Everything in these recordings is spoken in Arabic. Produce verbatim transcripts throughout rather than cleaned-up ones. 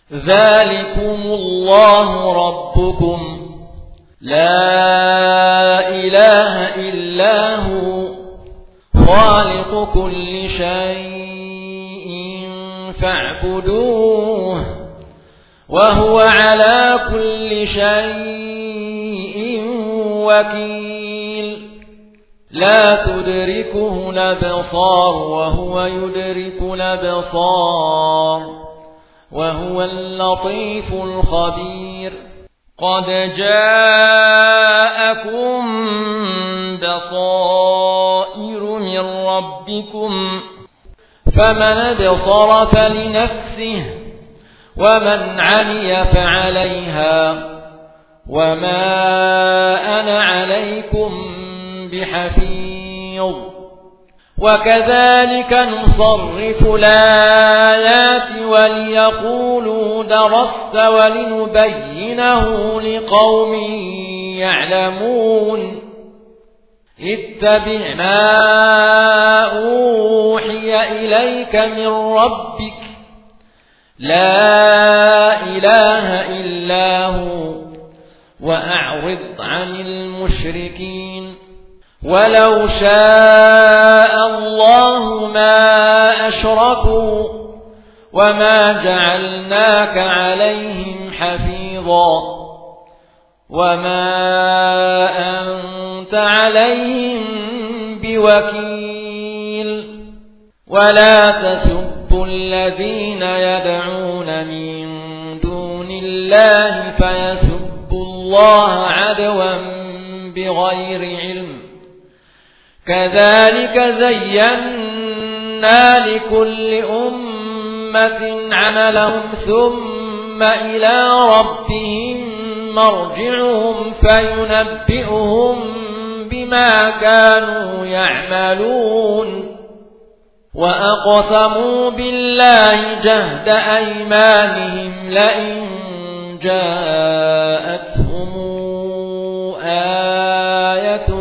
ذلكم الله ربكم لا إله إلا هو خالق كل شيء فاعبدوه وهو على كل شيء وكيل لا تدركه الأبصار وهو يدرك الأبصار وهو اللطيف الخبير قد جاءكم بصائر من ربكم فمن ابصر فلنفسه ومن عمي فعليها وما أنا عليكم بحفيظ وكذلك نصرف الآيات وليقولوا درست ولنبينه لقوم يعلمون اتبع ما أوحي إليك من ربك لا إله إلا هو وأعرض عن المشركين ولو شاء الله ما أشركوا وما جعلناك عليهم حفيظا وما أنت عليهم بوكيل ولا تسبوا الذين يدعون من دون الله فيسبوا الله عدوا بغير علم كذلك زينا لكل أمة عملهم ثم إلى ربهم مرجعهم فينبئهم بما كانوا يعملون وأقسموا بالله جهد أيمانهم لئن جاءتهم آية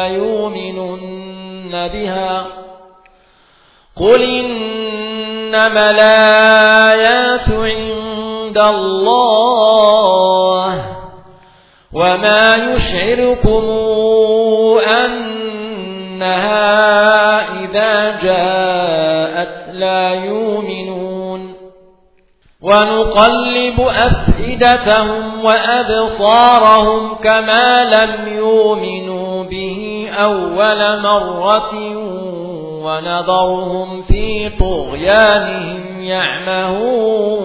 ليؤمنن بها قل إنما الآيات عند الله وما يشعركم أنها إذا جاءت لا يؤمنون ونقلب أفئدتهم وأبصارهم كما لم يؤمنوا به أول مرة ونذرهم في طغيانهم يعمهون